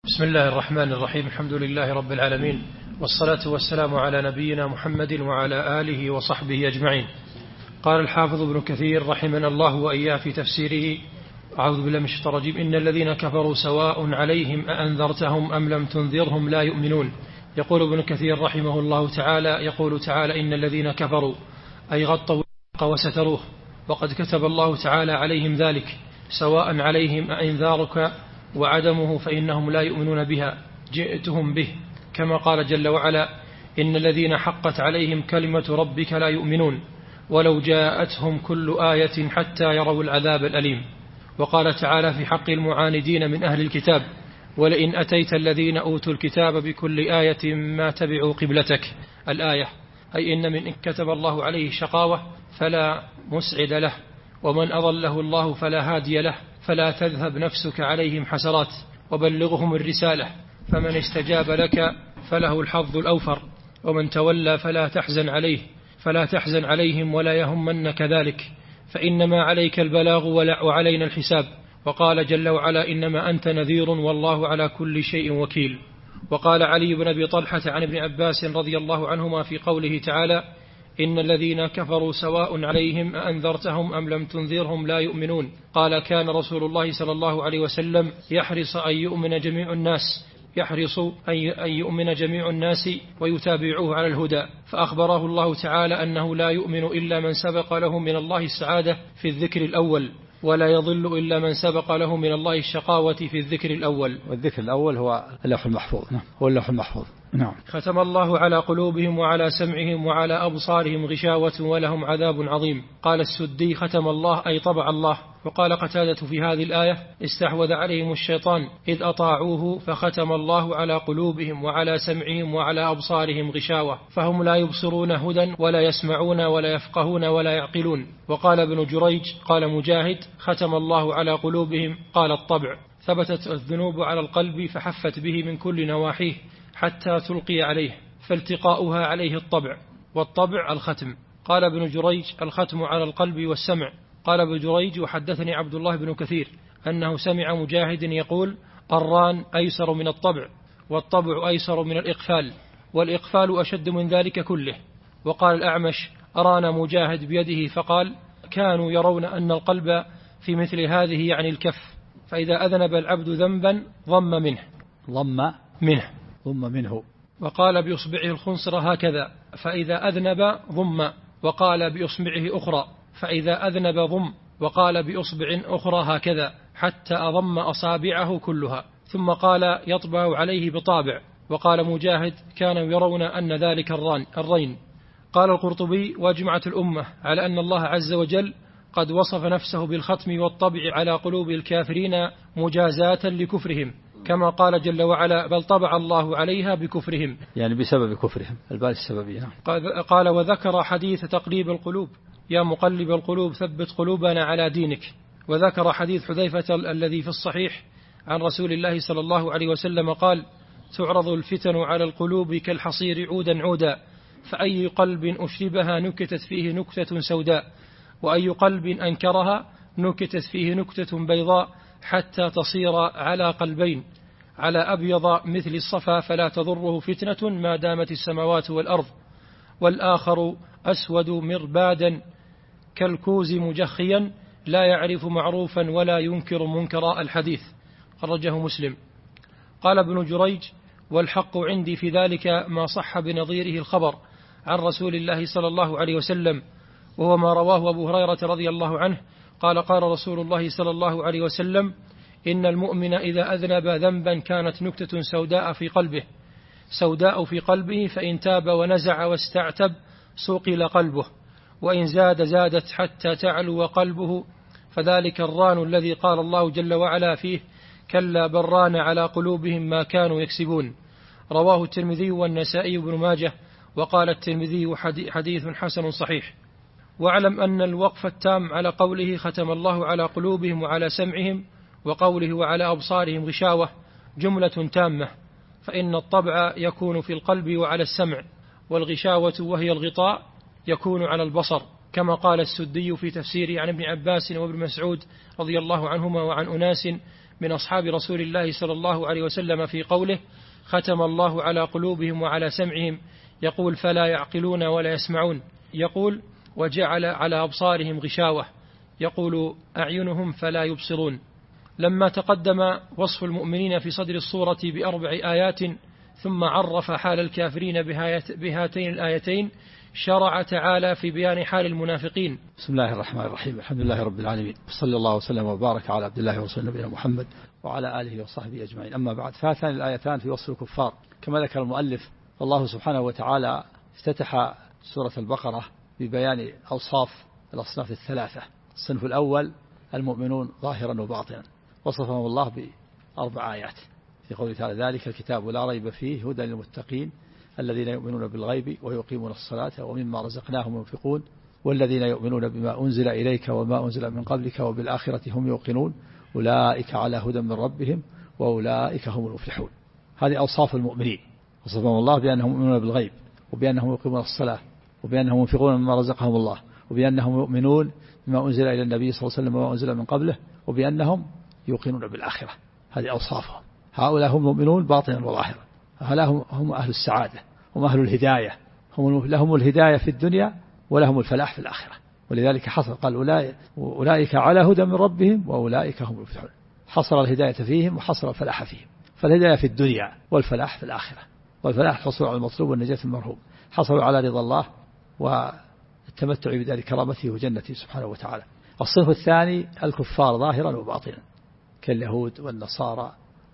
بسم الله الرحمن الرحيم. الحمد لله رب العالمين، والصلاة والسلام على نبينا محمد وعلى آله وصحبه أجمعين. قال الحافظ ابن كثير رحمنا الله وإياه في تفسيره: أعوذ بالله من الشيطان الرجيم. إن الذين كفروا سواء عليهم أأنذرتهم أم لم تنذرهم لا يؤمنون. يقول ابن كثير رحمه الله تعالى: يقول تعالى: إن الذين كفروا أي غطوا الحق وستروه، وقد كتب الله تعالى عليهم ذلك، سواء عليهم أإنذارك وعدمه فإنهم لا يؤمنون بها جئتهم به، كما قال جل وعلا: إن الذين حقت عليهم كلمة ربك لا يؤمنون ولو جاءتهم كل آية حتى يروا العذاب الأليم. وقال تعالى في حق المعاندين من أهل الكتاب: ولئن أتيت الذين أوتوا الكتاب بكل آية ما تبعوا قبلتك. الآية أي إن من كتب الله عليه شقاوة فلا مسعد له، ومن أضله الله فلا هادي له، فلا تذهب نفسك عليهم حسرات، وبلغهم الرسالة، فمن استجاب لك فله الحظ الأوفر، ومن تولى فلا تحزن عليهم ولا يهمنك ذلك، فإنما عليك البلاغ وعلينا الحساب. وقال جل وعلا: إنما أنت نذير والله على كل شيء وكيل. وقال علي بن أبي طلحة عن ابن عباس رضي الله عنهما في قوله تعالى: إن الذين كفروا سواء عليهم أأنذرتهم أم لم تنذرهم لا يؤمنون. قال: كان رسول الله صلى الله عليه وسلم يحرص أن يؤمن جميع الناس ويتابعوه على الهدى، فأخبره الله تعالى أنه لا يؤمن إلا من سبق له من الله السعادة في الذكر الأول، ولا يضل إلا من سبق له من الله الشقاوة في الذكر الأول. والذكر الأول هو اللوح المحفوظ. نعم. ختم الله على قلوبهم وعلى سمعهم وعلى أبصارهم غشاوة ولهم عذاب عظيم. قال السدي: ختم الله أي طبع الله. وقال قتادة في هذه الآية: استحوذ عليهم الشيطان إذ أطاعوه فختم الله على قلوبهم وعلى سمعهم وعلى أبصارهم غشاوة، فهم لا يبصرون هدى ولا يسمعون ولا يفقهون ولا يعقلون. وقال ابن جريج: قال مجاهد: ختم الله على قلوبهم، قال الطبع. ثبتت الذنوب على القلب فحفت به من كل نواحيه حتى تلقي عليه، فالتقاؤها عليه الطبع، والطبع الختم. قال ابن جريج: الختم على القلب والسمع. قال ابن جريج: وحدثني عبد الله بن كثير أنه سمع مجاهد يقول: الران أيسر من الطبع، والطبع أيسر من الإقفال، والإقفال أشد من ذلك كله. وقال الأعمش: أرانا مجاهد بيده فقال: كانوا يرون أن القلب في مثل هذه يعني الكف، فإذا أذنب العبد ذنبا ضم منه. وقال بإصبعه الخنصر هكذا، فإذا أذنب ضم. وقال بإصبعه أخرى، فإذا أذنب ضم. وقال بإصبع أخرى هكذا، حتى أضم أصابعه كلها، ثم قال يطبع عليه بطابع. وقال مجاهد: كانوا يرون أن ذلك الرين. قال القرطبي: واجمعت الأمة على أن الله عز وجل قد وصف نفسه بالختم والطبع على قلوب الكافرين مجازاة لكفرهم، كما قال جل وعلا: بل طبع الله عليها بكفرهم، يعني بسبب كفرهم، البال السببية. قال: وذكر حديث تقليب القلوب: يا مقلب القلوب ثبت قلوبنا على دينك. وذكر حديث حذيفة الذي في الصحيح عن رسول الله صلى الله عليه وسلم قال: تعرض الفتن على القلوب كالحصير عودا عودا، فأي قلب أشربها نكتت فيه نكتة سوداء، وأي قلب أنكرها نكتت فيه نكتة بيضاء، حتى تصير على قلبين، على أبيض مثل الصفا، فلا تضره فتنة ما دامت السماوات والأرض، والآخر أسود مربادا كالكوز مجخيا، لا يعرف معروفا ولا ينكر منكرا. الحديث خرجه مسلم. قال ابن جريج: والحق عندي في ذلك ما صح بنظيره الخبر عن رسول الله صلى الله عليه وسلم، وهو ما رواه أبو هريرة رضي الله عنه قال: قال رسول الله صلى الله عليه وسلم: إن المؤمن إذا أذنب ذنبا كانت نكتة سوداء في قلبه، فإن تاب ونزع واستعتب صقل قلبه، وإن زادت حتى تعلو قلبه، فذلك الران الذي قال الله جل وعلا فيه: كلا بل ران على قلوبهم ما كانوا يكسبون. رواه الترمذي والنسائي بن ماجه. وقال الترمذي: حديث حسن صحيح. واعلم أن الوقف التام على قوله ختم الله على قلوبهم وعلى سمعهم، وقوله وعلى أبصارهم غشاوة، جملة تامة، فإن الطبع يكون في القلب وعلى السمع، والغشاوة وهي الغطاء يكون على البصر، كما قال السدي في تفسيره عن ابن عباس وابن مسعود رضي الله عنهما وعن أناس من أصحاب رسول الله صلى الله عليه وسلم في قوله: ختم الله على قلوبهم وعلى سمعهم، يقول: فلا يعقلون ولا يسمعون، يقول: وجعل على أبصارهم غشاوة، يقول: أعينهم فلا يبصرون. لما تقدم وصف المؤمنين في صدر الصورة ب4 آيات، ثم عرف حال الكافرين بهاتين الآيتين، شرع تعالى في بيان حال المنافقين. بسم الله الرحمن الرحيم. الحمد لله رب العالمين، صلى الله وسلم وبارك على عبد الله ورسوله نبينا محمد وعلى آله وصحبه أجمعين. أما بعد، فهاتان الآيتان في وصف الكفار كما ذكر المؤلف. الله سبحانه وتعالى افتتح سورة البقرة ببيان أوصاف الأصناف الثلاثة. الصنف الأول المؤمنون ظاهرا وباطنا، وصفهم الله ب4 آيات في قوله تعالى: ذلك الكتاب لا ريب فيه هدى للمتقين الذين يؤمنون بالغيب ويقيمون الصلاة ومما رزقناهم ينفقون والذين يؤمنون بما أنزل إليك وما أنزل من قبلك وبالآخرة هم يوقنون أولئك على هدى من ربهم وأولئك هم المفلحون. هذه أوصاف المؤمنين، وصفهم الله بأنهم يؤمنون بالغيب، وبأنهم يقيمون الصلاة، وبأنهم ينفقون مما رزقهم الله، وبأنهم يؤمنون بما أنزل إلى النبي صلى الله عليه وسلم وما أنزل من قبله، وبأنهم يوقنون بالآخرة. هذه أوصافهم. هؤلاء هم المؤمنون باطنا وظاهرا، هؤلاء هم أهل السعادة، هم أهل الهداية، لهم الهداية في الدنيا ولهم الفلاح في الآخرة. ولذلك حصل قال: أولئك على هدى من ربهم وأولئك هم المفلحون. حصل الهداية فيهم وحصل الفلاح فيهم، فالهداية في الدنيا والفلاح في الآخرة. والفلاح الحصول على المطلوب والنجاة المرهوب، حصلوا على رضا الله والتمتع بدار كرامته وجنته سبحانه وتعالى. الصنف الثاني الكفار ظاهرا وباطنا كاليهود والنصارى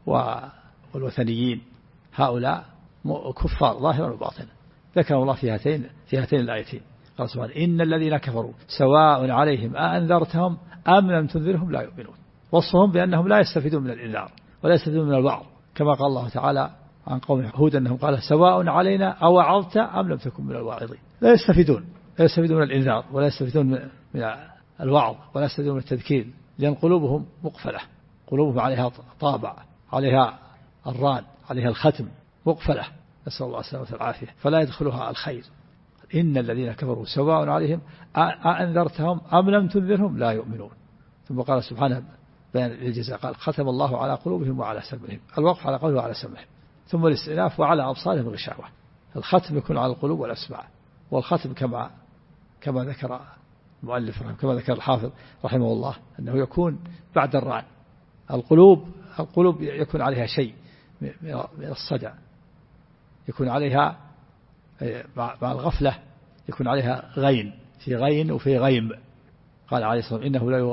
والوثنيين، هؤلاء كفار ظاهرا وباطنا. ذكر الله في هاتين الآيتين. قال سبحانه: إن الذين كفروا سواء عليهم أأنذرتهم أم لم تنذرهم لا يؤمنون. وصفهم بأنهم لا يستفيدون من الإنذار ولا يستفيدون من الوعظ، كما قال الله تعالى عن قوم هود أنهم قال: سواء علينا أوعظت أم لم تكن من الواعظين. لا يستفيدون من الإنذار ولا يستفيدون من الوعظ ولا يستفيدون من التذكير، لأن قلوبهم مقفلة، قلوبهم عليها طابع، عليها الران، عليها الختم، مقفلة، نسأل الله السلامة والعافية، فلا يدخلها الخير. إن الذين كفروا سواء عليهم أأنذرتهم أم لم تنذرهم لا يؤمنون. ثم قال سبحانه بيان الجزاء قال: ختم الله على قلوبهم وعلى سمعهم. الوقف على قوله وعلى سمعهم، ثم الاستئناف: وعلى أبصارهم غشاوة. الختم يكون على القلوب والأسماع، والختم كما ذكر المؤلف كما ذكر الحافظ رحمه الله أنه يكون بعد الران. القلوب يكون عليها شيء من الصدع، يكون عليها مع الغفلة يكون عليها غين، في غين وفي غيم. قال عليه الصلاة والسلام: إنه لا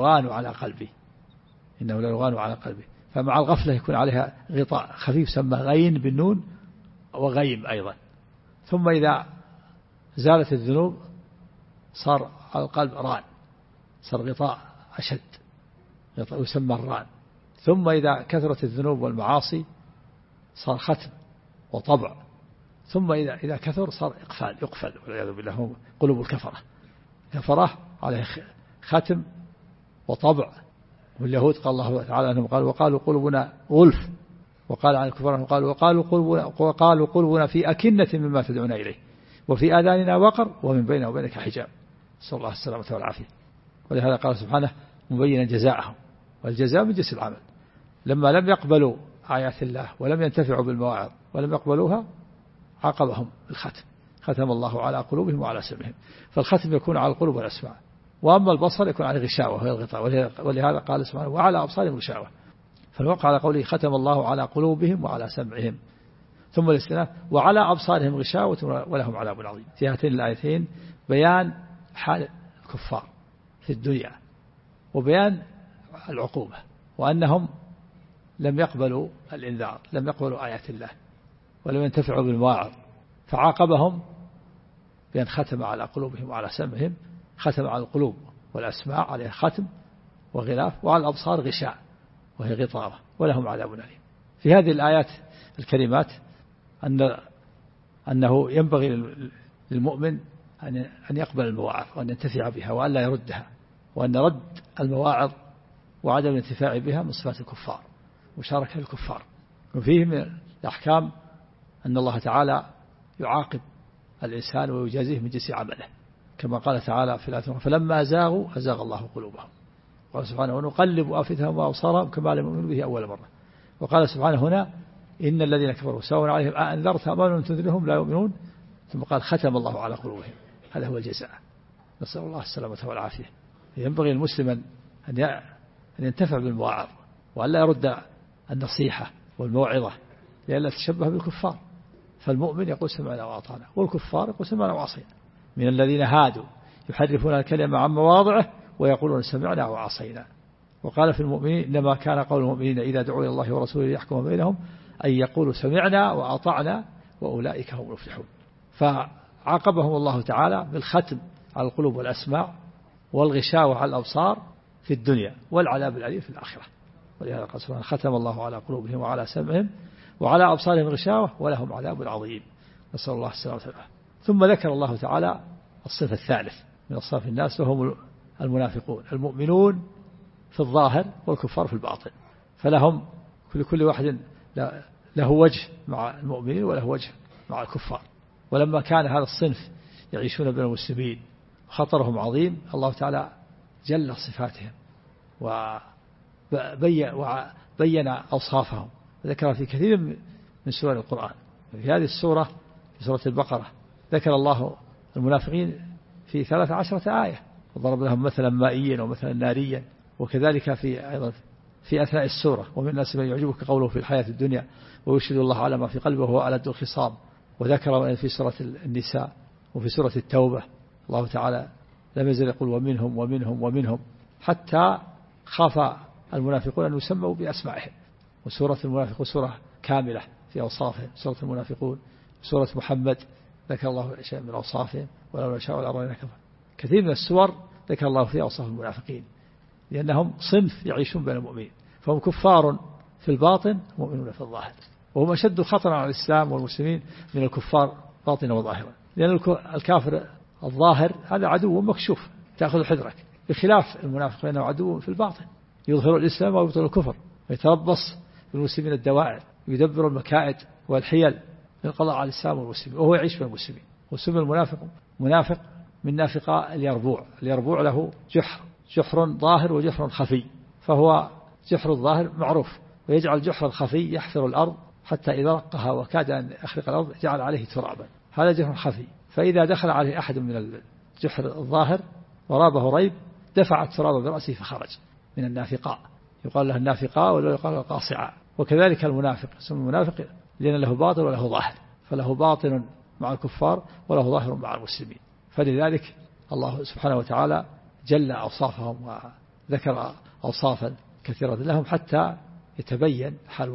يغان على قلبي. فمع الغفلة يكون عليها غطاء خفيف سمى غين بالنون وغيم أيضا. ثم إذا زالت الذنوب صار القلب ران، صار غطاء أشد، غطاء يسمى الران. ثم إذا كثرت الذنوب والمعاصي صار ختم وطبع. ثم إذا كثر صار يقفل والعياذ بالله. هم قلوب الكفرة عليه ختم وطبع. واليهود قال الله تعالى أنهم وقالوا قلوبنا غلف، وقال عن الكفار وقالوا قلوبنا في أكنة مما تدعون إليه وفي آذاننا وقر ومن بيننا وبينك حجاب، صلى الله السلامة والعافية. ولهذا قال سبحانه مبينا جزاءهم، والجزاء من جنس العمل. لما لم يقبلوا آيات الله ولم ينتفعوا بالمواعظ ولم يقبلوها عاقبهم الختم. ختم الله على قلوبهم وعلى سمعهم. فالختم يكون على القلوب والأسماع، وأما البصر يكون على غشاوة وهي الغطاء. ولهذا قال سبحانه: وعلى أبصارهم غشاوة. فالوقع على قوله: ختم الله على قلوبهم وعلى سمعهم. ثم الاستئناف: وعلى أبصارهم غشاوة ولهم عذاب عظيم. في هاتين الآيتين بيان حال الكفار في الدنيا وبيان العقوبة، وأنهم لم يقبلوا الإنذار، لم يقبلوا آيات الله ولم ينتفعوا بالمواعظ، فعاقبهم بأن ختم على قلوبهم وعلى سمعهم. ختم على القلوب والأسماع عليها ختم وغلاف، وعلى الأبصار غشاء وهي غطاء ولهم عذاب أليم. في هذه الآيات الكريمات أنه ينبغي للمؤمن أن يقبل المواعظ وأن ينتفع بها وأن لا يردها، وأن رد المواعظ وعدم الانتفاع بها من صفات الكفار، مشاركة الكفار. وفيه من الأحكام أن الله تعالى يعاقب الإنسان ويجازيه من جنس عمله، كما قال تعالى في الآية: فلما أزاغوا أزاغ الله قلوبهم. قال سبحانه ونقلب أفئدتهم وأبصارهم كما لم يؤمنوا به أول مرة. وقال سبحانه هنا إن الذين كفروا سواء عليهم أأنذرتهم أم لم تنذرهم لا يؤمنون. ثم قال ختم الله على قلوبهم. هذا هو الجزاء. نسأل الله السلامة والعافية. ينبغي المسلم أن ينتفع بالمواعظ وأن لا يرد النصيحة والموعظة لئلا تشبه بالكفار. فالمؤمن يقول سمعنا وأطعنا والكفار يقول سمعنا وعصينا. من الذين هادوا يحرفون الكلمة عن مواضعه ويقولون سمعنا وعصينا. وقال في المؤمنين إنما كان قول المؤمنين إذا دعوا إلى الله ورسوله ليحكم بينهم أن يقولوا سمعنا وأطعنا وأولئك هم المفلحون. فعاقبهم الله تعالى بالختم على القلوب والأسماع والغشاوة على الأبصار في الدنيا والعذاب الأليم في الآخرة. ولهذا قال سبحانه ختم الله على قلوبهم وعلى سمعهم وعلى أبصارهم غشاوة ولهم عذاب عظيم. نسأل الله السلامة والعافية. ثم ذكر الله تعالى الصفة الثالث من أصناف الناس وهم المنافقون المؤمنون في الظاهر والكفار في الباطن. فلهم كل واحد له وجه مع المؤمنين وله وجه مع الكفار. ولما كان هذا الصنف يعيشون بين المسلمين وخطرهم عظيم الله تعالى جل صفاتهم وبين أوصافهم ذكر في كثير من سور القرآن. في هذه السورة في سورة البقرة ذكر الله المنافقين في 13 آية وضرب لهم مثلا مائيا ومثلا ناريا. وكذلك أيضا في أثناء السورة ومن الناس من يعجبك قوله في الحياة الدنيا ويشهد الله على ما في قلبه وهو ألد الخصام. وذكر في سورة النساء وفي سورة التوبة الله تعالى لم يزل يقول ومنهم ومنهم ومنهم حتى خاف المنافقون أن يسموا بأسمائهم. وسورة المنافقون سورة كاملة في أوصافهم. سورة المنافقون سورة محمد ذكر الله شيئا من أوصافهم ولو نشاء لأريناك كثير من السور ذكر الله فيها أوصاف المنافقين لأنهم صنف يعيشون بين المؤمنين فهم كفار في الباطن مؤمنون في الظاهر. وهم أشد خطرا على الإسلام والمسلمين من الكفار باطنا وظاهرا. لأن الكافر الظاهر هذا عدو مكشوف تأخذ حذرك بخلاف المنافق فإنه عدو في الباطن يظهر الإسلام ويبطل الكفر ويتربص بالمسلمين الدواعي ويدبر المكائد والحيل للقضاء على الإسلام والمسلمين وهو يعيش بين المسلمين. وسمى المنافق منافق من نافقاء اليربوع. اليربوع له جحر ظاهر وجحر خفي. فهو جحر الظاهر معروف ويجعل الجحر الخفي يحفر الأرض حتى إذا رقها وكاد أن يخرق الأرض جعل عليه ترابا. هذا جحر خفي. فإذا دخل عليه أحد من الجحر الظاهر ورابه ريب دفع التراب برأسه فخرج من النافقاء. يقال له النافقاء ولا يقال له القاصعاء. وكذلك المنافق اسم المنافق لأن له باطن وله ظاهر. فله باطن مع الكفار وله ظاهر مع المسلمين. فلذلك الله سبحانه وتعالى جل أوصافهم وذكر أوصافا كثيرة لهم حتى يتبين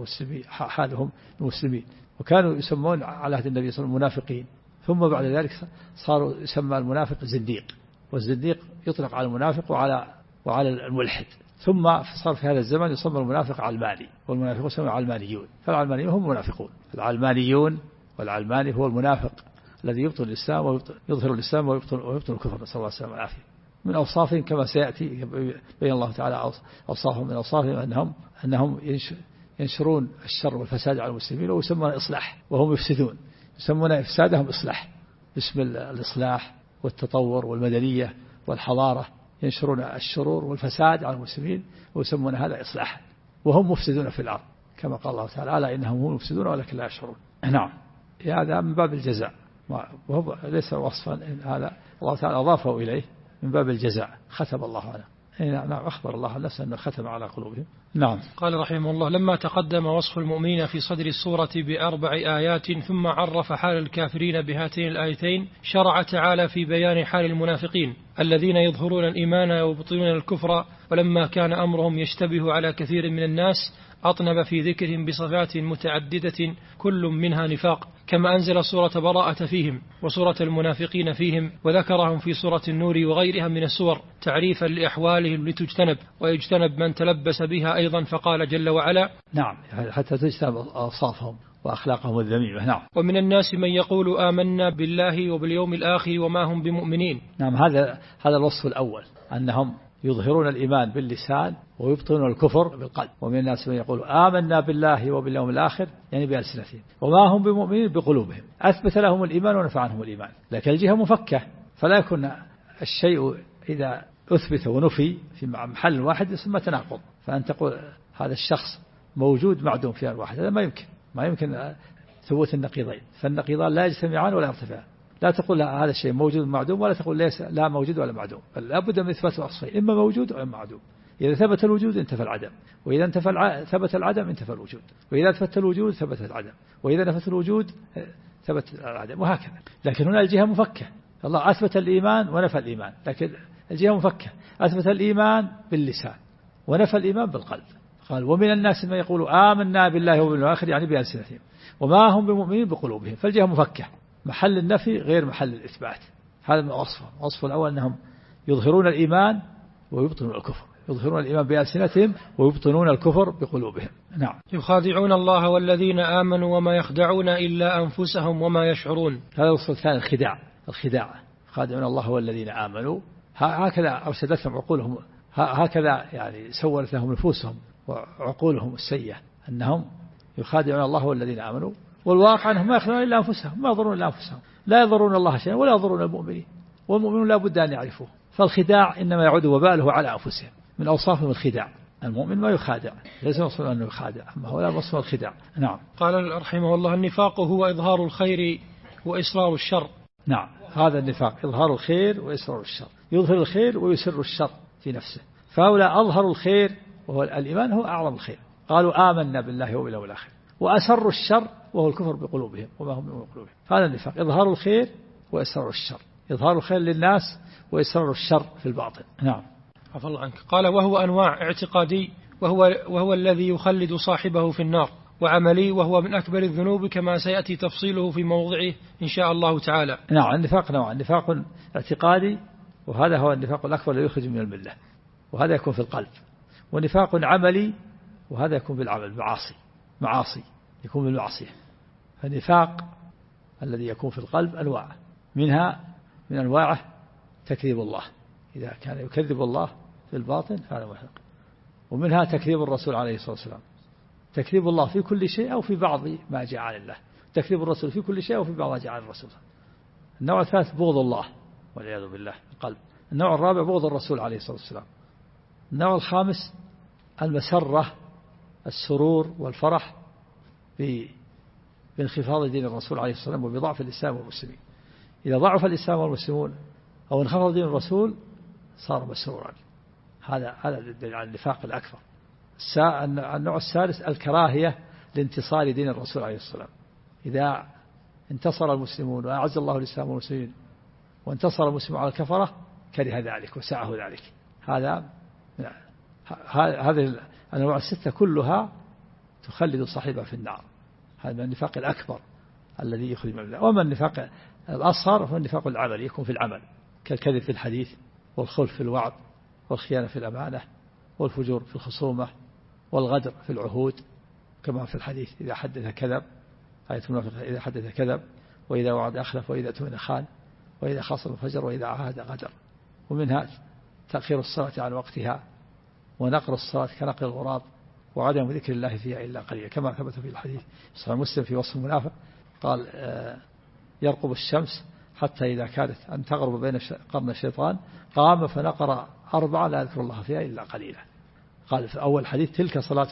حالهم المسلمين. وكانوا يسمون على عهد النبي صلى الله عليه وسلم المنافقين. ثم بعد ذلك صاروا يسمى المنافق زنديق. والزنديق يطلق على المنافق وعلى الملحد. ثم صار في هذا الزمن يسمى المنافق علماني والمنافقون يسمى علمانيون. فالعلمانيون هم منافقون. العلمانيون والعلماني هو المنافق الذي يبطل الإسلام ويظهر الإسلام ويبطل الكفر. نسأل الله السلامة والعافية. من أوصافهم كما سيأتي بين الله تعالى أوصافهم من أوصافهم أنهم ينشرون الشر والفساد على المسلمين ويسمون إصلاح وهم يفسدون. يسمون إفسادهم إصلاح باسم الإصلاح والتطور والمدنية والحضارة. ينشرون الشرور والفساد على المسلمين ويسمون هذا إصلاح وهم مفسدون في الأرض كما قال الله تعالى ألا إنهم هم مفسدون ولكن لا يشعرون. نعم هذا من باب الجزاء وهو ليس وصفا. هذا الله تعالى أضافه إليه من باب الجزاء. ختم الله على نعم أخبر الله نفسه أنه ختم على قلوبهم. نعم. قال رحمه الله لما تقدم وصف المؤمنين في صدر السورة ب4 آيات ثم عرف حال الكافرين بهاتين الآيتين شرع تعالى في بيان حال المنافقين الذين يظهرون الإيمان ويبطلون الكفر. ولما كان أمرهم يشتبه على كثير من الناس أطنب في ذكرهم بصفات متعددة كل منها نفاق كما أنزل سورة براءة فيهم وسورة المنافقين فيهم وذكرهم في سورة النور وغيرها من السور تعريفا لأحوالهم لتجتنب ويجتنب من تلبس بها أيضا. فقال جل وعلا نعم حتى تجتنب أوصافهم وأخلاقهم الذميمة. نعم. ومن الناس من يقول آمنا بالله وباليوم الآخر وما هم بمؤمنين. نعم هذا الوصف الأول أنهم يظهرون الإيمان باللسان ويبطلون الكفر بالقلب. ومن الناس من يقول آمنا بالله وباليوم الآخر يعني بألسنتهم وما هم بمؤمنين بقلوبهم. أثبت لهم الإيمان ونفع عنهم الإيمان لكن الجهة مفكة. فلا يكون الشيء إذا أثبت ونفي في محل واحد يسمى تناقض. فأن تقول هذا الشخص موجود معدوم في آن واحد، هذا ما يمكن ثبوت النقيضين، فالنقيضان لا يجتمعان ولا يرتفعان. لا تقول هذا الشيء موجود معدوم، ولا تقول ليس لا موجود ولا معدوم، بل لابد من إثبات وصفين، إما موجود أو معدوم. إذا ثبت الوجود انتفى العدم، وإذا ثبت العدم انتفى الوجود، وإذا ثبت الوجود ثبت العدم، وإذا نفت الوجود ثبت العدم، وهكذا. لكن هنا الجهة مفكة، الله أثبت الإيمان ونفى الإيمان، لكن الجهة مفكة، أثبت الإيمان باللسان ونفى الإيمان بالقلب. قال ومن الناس من يقول آمنا بالله وباليوم الآخر، يعني بألسنتهم، وما هم بمؤمنين بقلوبهم. فالجهة مفكة، محل النفي غير محل الإثبات. هذا من وصفه. الوصف الأول أنهم يظهرون الإيمان ويبطنون الكفر، يظهرون الإيمان بألسنتهم ويبطنون الكفر بقلوبهم. نعم. يخادعون الله والذين آمنوا وما يخدعون إلا أنفسهم وما يشعرون. هذا الوصف الثاني، الخداع. يخادعون الله والذين آمنوا، هكذا أرشدتهم عقولهم، هكذا يعني سولت لهم نفوسهم وعقولهم السيئة، أنهم يخادعون الله والذين آمنوا، والواقع أنهم ما يخدعون إلا أنفسهم، ما يضرون إلا أنفسهم، لا يضرون الله شيئا ولا يضرون المؤمنين، والمؤمنون لا بد أن يعرفوه. فالخداع إنما يعود وباله على أنفسهم، من أوصافهم الخداع. المؤمن ما يخادع، ليس مصر أنه يخادع، أما هو لا مصر الخداع. نعم. قال رحمه الله النفاق هو إظهار الخير وإسرار الشر. نعم، هذا النفاق، إظهار الخير وإسرار الشر، يظهر الخير ويسر الشر في نفسه. فهؤلاء أظهروا الخير وهو الإيمان، هو أعظم الخير، قالوا آمنا بالله وباليوم الآخر، وأسروا الشر وهو الكفر بقلوبهم وما هم من قلوبهم. هذا النفاق، إظهار الخير وإسرار الشر، إظهار الخير للناس وإسرار الشر في الباطن. نعم. عفى الله عنك. قال وهو أنواع: اعتقادي وهو الذي يخلد صاحبه في النار، وعملي وهو من أكبر الذنوب كما سيأتي تفصيله في موضعه إن شاء الله تعالى. نعم. النفاق نوع، نفاق اعتقادي، وهذا هو النفاق الأكبر الذي يخرج من الملة، وهذا يكون في القلب. ونفاق عملي، وهذا يكون بالعمل، معاصي يكون بالمعصية. فالنفاق الذي يكون في القلب أنواع، منها من أنواعه تكذيب الله، إذا كان يكذب الله في الباطن هذا محق. ومنها تكذيب الرسول عليه الصلاة والسلام، تكذيب الله في كل شيء أو في بعض ما جاء عن الله، تكذيب الرسول في كل شيء أو في بعض ما جاء عن الرسول. النوع الثالث بغض الله والعياذ بالله القلب. النوع الرابع بغض الرسول عليه الصلاة والسلام. النوع الخامس المسرة، السرور والفرح بانخفاض دين الرسول عليه الصلاة والسلام وبضعف الإسلام والمسلمين. إذا ضعف الإسلام والمسلمون أو انخفض دين الرسول صار مسرورا. هذا النفاق الأكبر. النوع الثالث الكراهية لانتصار دين الرسول عليه الصلاة والسلام. إذا انتصر المسلمون وأعز الله الإسلام والمسلمين وانتصر المسلمون على الكفرة كره ذلك وسعه ذلك. هذه الأنواع الستة كلها تخلد صاحبها في النار. هذا من النفاق الأكبر الذي يخرج من الله. وما النفاق الأصغر هو النفاق العملي، يكون في العمل، كالكذب في الحديث، والخلف في الوعد، والخيانة في الأمانة، والفجور في الخصومة، والغدر في العهود، كما في الحديث إذا حدث كذب، آية المنافق إذا حدث كذب، وإذا وعد أخلف، وإذا اؤتمن خان، وإذا خاصم فجر، وإذا عاهد غدر. ومنها تأخير الصلاة عن وقتها، ونقر الصلاة كنقر الغراب، وعدم ذكر الله فيها إلا قليلا، كما ثبت في الحديث صحيح مسلم في وصف المنافق قال يرقب الشمس حتى إذا كادت أن تغرب بين قرن الشيطان قام فنقر 4 لا يذكر الله فيها إلا قليلا. قال في أول حديث تلك صلاة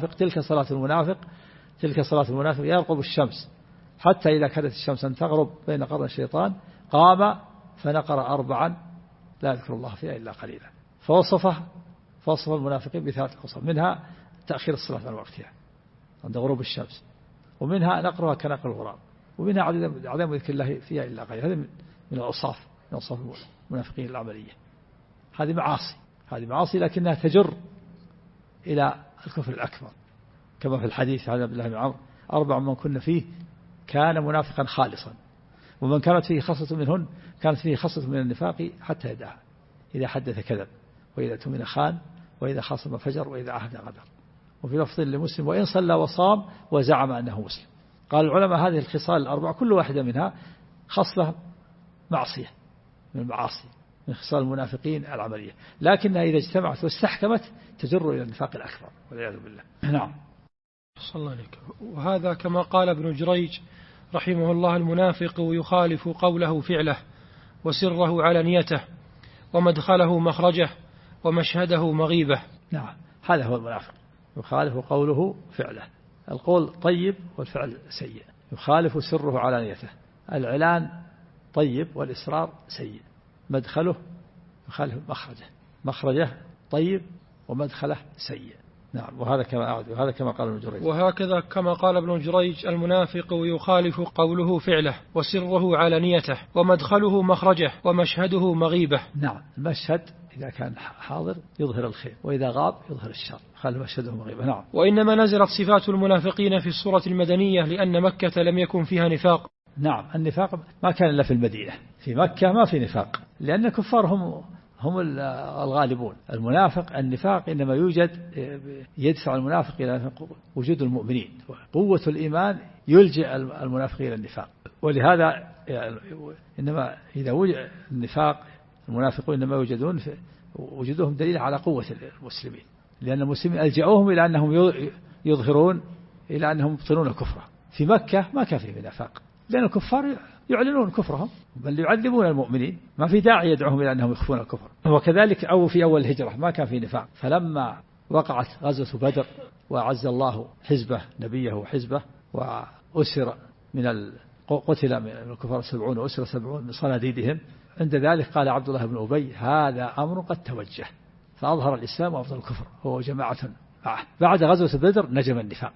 المنافق يرقب الشمس حتى إذا كادت الشمس أن تغرب بين قرن الشيطان قام فنقر 4 لا يذكر الله فيها إلا قليلا. فوصف المنافقين ب3 خصال، منها تأخير الصلاة عن وقتها عند غروب الشمس، ومنها نقرها كنقر الغراب، ومنها عدم ذكر الله فيها إلا قليلا. هذه من أوصاف المنافقين العملية. هذه معاصي لكنها تجر إلى الكفر الأكبر، كما في الحديث عن عبد الله بن عمرو 4 من كن فيه كان منافقا خالصا، ومن كانت فيه خصلة منهن كانت فيه خصلة من النفاق حتى يدعها، إذا حدث كذب، وإذا اؤتمن خان، وإذا خاصم فجر، وإذا عاهد غدر. وفي لفظ لمسلم وإن صلى وصام وزعم أنه مسلم. قال العلماء هذه الخصال ال4 كل واحدة منها خصلة معصية من المعاصي، من خصال المنافقين العملية، لكنها إذا اجتمعت واستحكمت تجر إلى النفاق الأكبر والعياذ بالله. نعم. صلى الله عليك. وهذا كما قال ابن جريج رحمه الله: المنافق يخالف قوله فعله، وسره علانيته، ومدخله مخرجه ومشهده مغيبة. نعم، هذا هو المنافق، يخالف قوله فعله. القول طيب والفعل سيء، يخالف سره علانيته. الإعلان طيب والإسرار سيء. مدخله يخالف مخرجه طيب ومدخله سيء. نعم، وهذا كما قال ابن جريج. وهكذا كما قال ابن جريج: المنافق يخالف قوله فعله وسره علانيته ومدخله مخرجه ومشهده مغيبة. نعم، المشهد إذا كان حاضر يظهر الخير، وإذا غاب يظهر الشر، خلى مشهده مغيبة. نعم. وإنما نزلت صفات المنافقين في السورة المدنية لأن مكة لم يكن فيها نفاق. نعم، النفاق ما كان إلا في المدينة، في مكة ما في نفاق، لأن الكفار هم الغالبون. المنافق النفاق إنما يوجد، يدفع المنافق إلى وجود المؤمنين، قوة الإيمان يلجئ المنافقين إلى النفاق. ولهذا إنما إذا وجد النفاق المنافقون إنما يوجدون وجودهم دليل على قوة المسلمين، لأن المسلمين ألجأوهم إلى أنهم يظهرون إلى أنهم يبطنون كفره. في مكة ما كان فيه نفاق، لأن الكفار يعلنون كفرهم بل يعذبون المؤمنين، ما في داعي يدعوهم إلى أنهم يخفون الكفر. وكذلك في أول الهجرة ما كان في نفاق، فلما وقعت غزوة بدر وأعز الله حزبه نبيه وحزبه وأسر قتل من الكفار 70 وأسر 70 من صناديدهم، عند ذلك قال عبد الله بن أبي: هذا أمر قد توجه، فأظهر الإسلام وأبطل الكفر هو جماعة معه. بعد غزوة بدر نجم النفاق،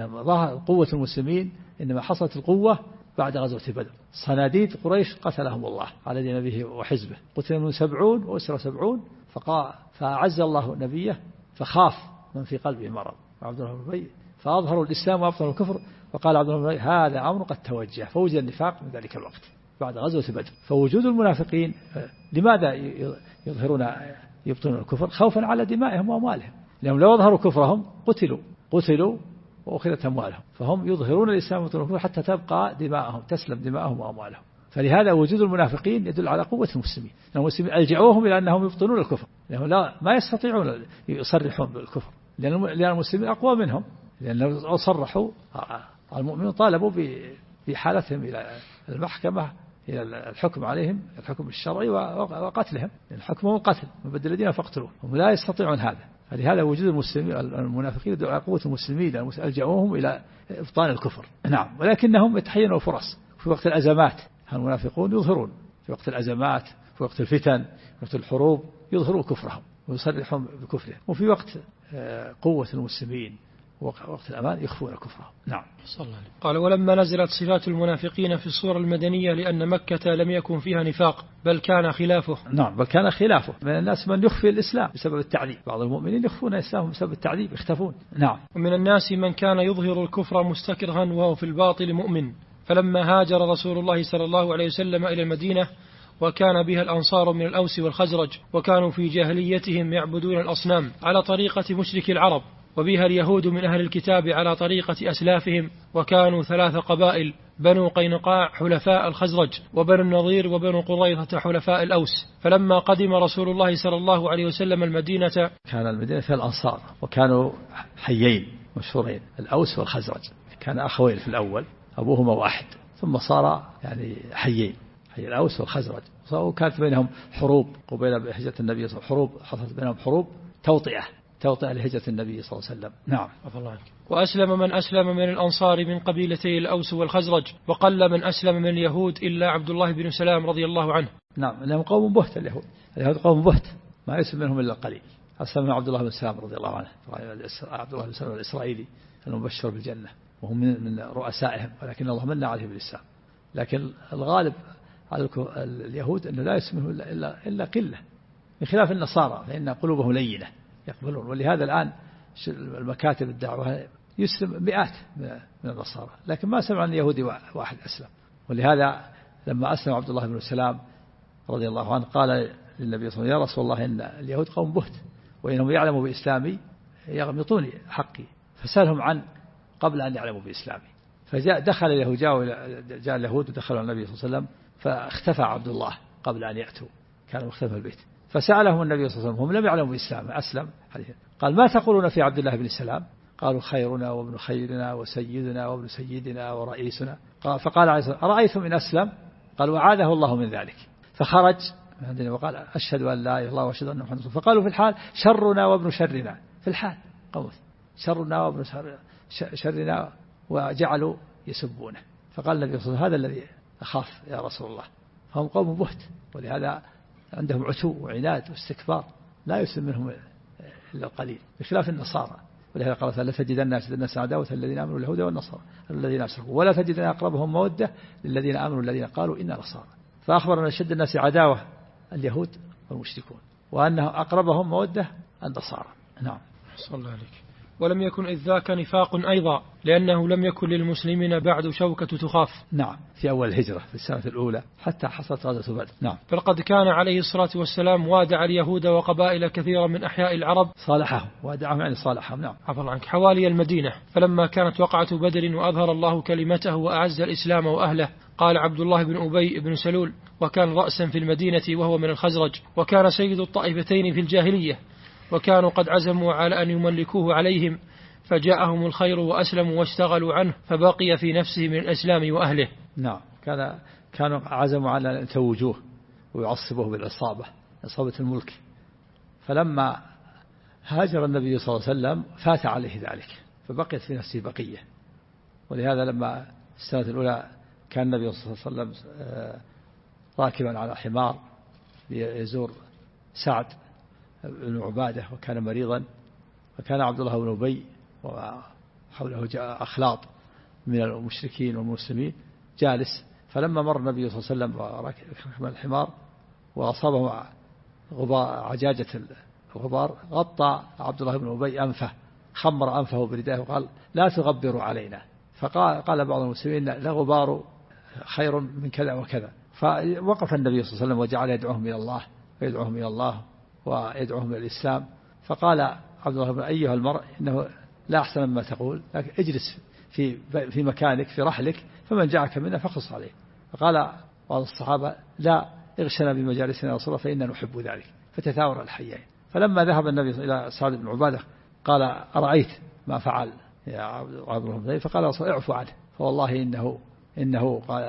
ظهر قوة المسلمين، إنما حصلت القوة بعد غزوة بدر. صناديد قريش قتلهم الله على يد نبيه وحزبه، قتل من 70 وأسر 70، فأعز الله نبيه فخاف من في قلبه مرض عبد الله بن أبي، فأظهروا الإسلام وأبطلوا الكفر، وقال عبد الله بن أبي: هذا أمر قد توجه، فوجد النفاق من ذلك الوقت بعد غزوة بدر. فوجود المنافقين لماذا يظهرون يبطلون الكفر؟ خوفا على دمائهم وأموالهم، لأنهم لو أظهروا كفرهم قتلوا وأخذت أموالهم، فهم يظهرون الإسلام ويبطلون الكفر حتى تبقى دماءهم، تسلم دماءهم وأموالهم. فلهذا وجود المنافقين يدل على قوة المسلمين، لأن المسلمين ألجأوهم إلى أنهم يبطلون الكفر، لأنهم ما يستطيعون يصرحون بالكفر، لأن المسلمين أقوى منهم، لأن لو صرحوا المؤمنين طالبوا بحالتهم إلى المحكمة، إلى الحكم عليهم، الحكم الشرعي وقتلهم، الحكم هو القتل، مبدل الدين فاقتلوه، هم لا يستطيعون هذا. فلهذا وجود المسلمين المنافقين يدل على قوة المسلمين، ألجأوهم إلى إبطان الكفر. نعم، ولكنهم يتحينوا فرص في وقت الأزمات. المنافقون يظهرون في وقت الأزمات، في وقت الفتن، في وقت الحروب يظهرون كفرهم ويصرحون بكفرهم، وفي وقت قوة المسلمين وقت الأمان يخفون كفرهم. نعم. صلى الله عليه. قال: ولما نزلت صفات المنافقين في السورة المدنية لأن مكة لم يكن فيها نفاق بل كان خلافه. نعم، بل كان خلافه. من الناس من يخفي الإسلام بسبب التعذيب، بعض المؤمنين يخفون الإسلام بسبب التعذيب، يختفون. نعم. ومن الناس من كان يظهر الكفر مستكرها وهو في الباطل مؤمن. فلما هاجر رسول الله صلى الله عليه وسلم إلى المدينة وكان بها الأنصار من الأوس والخزرج، وكانوا في جاهليتهم يعبدون الأصنام على طريقة مشرك العرب، وبها اليهود من أهل الكتاب على طريقة أسلافهم، وكانوا 3 قبائل: بنو قينقاع حلفاء الخزرج، وبنو النضير وبنو قريظة حلفاء الأوس. فلما قدم رسول الله صلى الله عليه وسلم المدينة، كان المدينة فيها الأنصار، وكانوا حيين مشهورين، الأوس والخزرج، كان أخوين في الأول أبوهما واحد، ثم صار حيين، حي الأوس والخزرج، وكانت بينهم حروب قبيل بهجرة النبي صلى الله عليه وسلم، حروب حصلت بينهم حروب توطئة لهجرة النبي صلى الله عليه وسلم. نعم. وأسلم من أسلم من الأنصار من قبيلتي الأوس والخزرج، وقل من أسلم من اليهود إلا عبد الله بن سلام رضي الله عنه. نعم، لهم قوم بهت، اليهود قوم بهت ما يسلم منهم إلا القليل. أسلم عبد الله بن سلام رضي الله عنه، عبد الله بن سلام الإسرائيلي المبشر بالجنة، وهم من رؤسائهم، ولكن الله من عليه بالإسلام. لكن الغالب على اليهود أنه لا يسلم منهم إلا قلة، بخلاف النصارى فإن قلوبهم لينة يقبلون. ولهذا الآن المكاتب الدعوة يسلم مئات من النصارى، لكن ما سمع عن يهودي واحد أسلم. ولهذا لما أسلم عبد الله بن سلام رضي الله عنه قال للنبي صلى الله عليه وسلم: يا رسول الله إن اليهود قوم بهت، وإنهم يعلموا بإسلامي يغمطوني حقي، فسألهم عن قبل أن يعلموا بإسلامي. فدخل اليهود، جاء اليهود ودخلوا على النبي صلى الله عليه وسلم، فاختفى عبد الله قبل أن يأتوا، كان مختفى البيت. فسألهم النبي صلى الله عليه وسلم، هم لم يعلموا بإسلامه، أسلم. قال: ما تقولون في عبد الله بن سلام؟ قالوا: خيرنا وابن خيرنا وسيدنا وابن سيدنا ورئيسنا. فقال عليه الصلاة والسلام: أرأيتم إن أسلم؟ قال: وعاده الله من ذلك. فخرج وقال أشهد أن لا إله إلا الله وأشهد أن محمدا رسول الله. فقالوا في الحال شرنا وابن شرنا، في الحال قوم شرنا وابن شرنا، وجعلوا يسبونه. فقال النبي صلى الله عليه وسلم هذا الذي أخاف يا رسول الله. فهم قوم بهت، ولهذا عندهم عتو وعناد واستكبار لا يسلم منهم إلا القليل، بخلاف النصارى. ولهذا قال تعالى لتجدن أشد الناس عداوة الذين آمنوا اليهود والنصارى الذين أشركوا ولا تجدن أقربهم مودة للذين آمنوا الذين قالوا إنا نصارى. فأخبر أن أشد الناس عداوة اليهود والمشركون، وأنه أقربهم مودة النصارى. نعم. صلى الله عليك. ولم يكن إذ ذاك نفاق أيضا، لأنه لم يكن للمسلمين بعد شوكة تخاف. نعم، في أول الهجرة في السنة الأولى حتى حصلت غزوة بدر. نعم. فلقد كان عليه الصلاة والسلام وادع اليهود وقبائل كثيرة من أحياء العرب، صالحهم، وادعهم يعني صالحهم. نعم. عفوا عنك، حوالي المدينة. فلما كانت وقعة بدر وأظهر الله كلمته وأعز الإسلام وأهله، قال عبد الله بن أبي بن سلول، وكان رأسا في المدينة وهو من الخزرج، وكان سيد الطائفتين في الجاهلية، وكانوا قد عزموا على أن يملكوه عليهم، فجاءهم الخير وأسلموا واشتغلوا عنه، فبقي في نفسه من الإسلام وأهله. نعم. كانوا عزموا على أن يتوجوه ويعصبوه بالعصابة، عصابة الملك. فلما هاجر النبي صلى الله عليه وسلم فات عليه ذلك، فبقيت في نفسه بقية. ولهذا لما السنة الأولى كان النبي صلى الله عليه وسلم راكبا على حمار يزور سعد بن عبادة وكان مريضا، وكان عبد الله بن أبي وحوله جاء أخلاط من المشركين والمسلمين جالس. فلما مر النبي صلى الله عليه وسلم راكب الحمار وأصابه عجاجة الغبار، غطى عبد الله بن أبي أنفه، خمر أنفه برداه وقال لا تغبروا علينا. فقال بعض المسلمين لا غبار خير من كذا وكذا. فوقف النبي صلى الله عليه وسلم وجعل يدعوهم إلى الله ويدعوهم إلى الله ويدعوهم إلى الإسلام. فقال عبد الله بن أيها المرء إنه لا أحسن مما تقول، لكن اجلس في مكانك في رحلك، فمن جاءك منا فخص عليه. فقال بعض الصحابة لا اغشنا بمجالسنا يا رسول الله فإننا نحب ذلك، فتثاور الحيين. فلما ذهب النبي إلى سعد بن عبادة قال أرأيت ما فعل يا عبد الله بن أبي؟ فقال رسول اعفو عنه، فوالله إنه قال